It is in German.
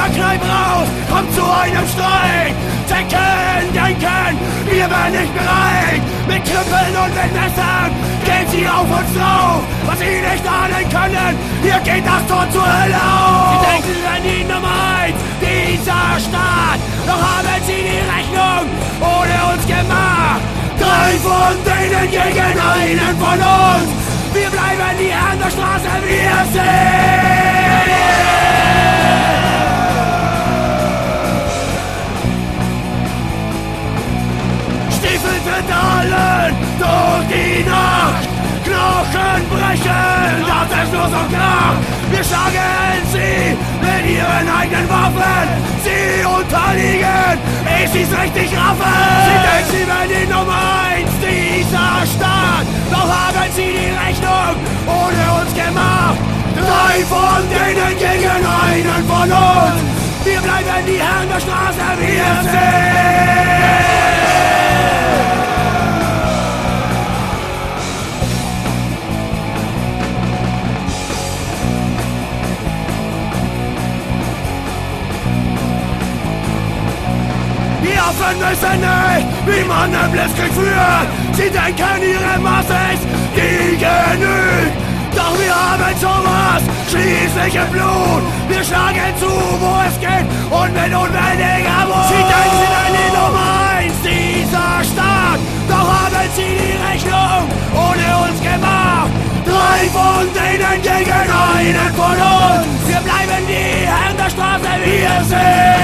Kneipen raus, kommt zu einem Streit. Denken, wir wären nicht bereit. Mit Knüppeln und mit Messern gehen sie auf uns drauf. Was sie nicht ahnen können, hier geht das Tor zur Hölle auf. Sie denken, sie wären die Nummer 1 dieser Stadt. Doch haben sie die Rechnung ohne uns gemacht. 3 von denen gegen einen von uns. Wir bleiben die Herren der Straße, wir sind. Pedalen durch die Nacht, Knochen brechen, das ist nur so klar. Wir schlagen sie mit ihren eigenen Waffen, sie unterliegen, ich sie's richtig raffen. Sie denken, sie wären die Nummer 1 dieser Stadt, doch haben sie die Rechnung ohne uns gemacht. 3 von denen gegen einen von uns, wir bleiben die Herren der Straße, wir sind. Die Waffen wissen nicht, wie man einen Blitzkrieg führt. Sie denken, ihre Masse ist die genügt. Doch wir haben sowas schließlich im Blut. Wir schlagen zu, wo es geht und mit unbändiger Wut. Sie denken, sie sind die Nummer 1 dieser Stadt. Doch haben sie die Rechnung ohne uns gemacht. 3 von denen gegen einen von uns. Wir bleiben die Herren der Straße, wir sind.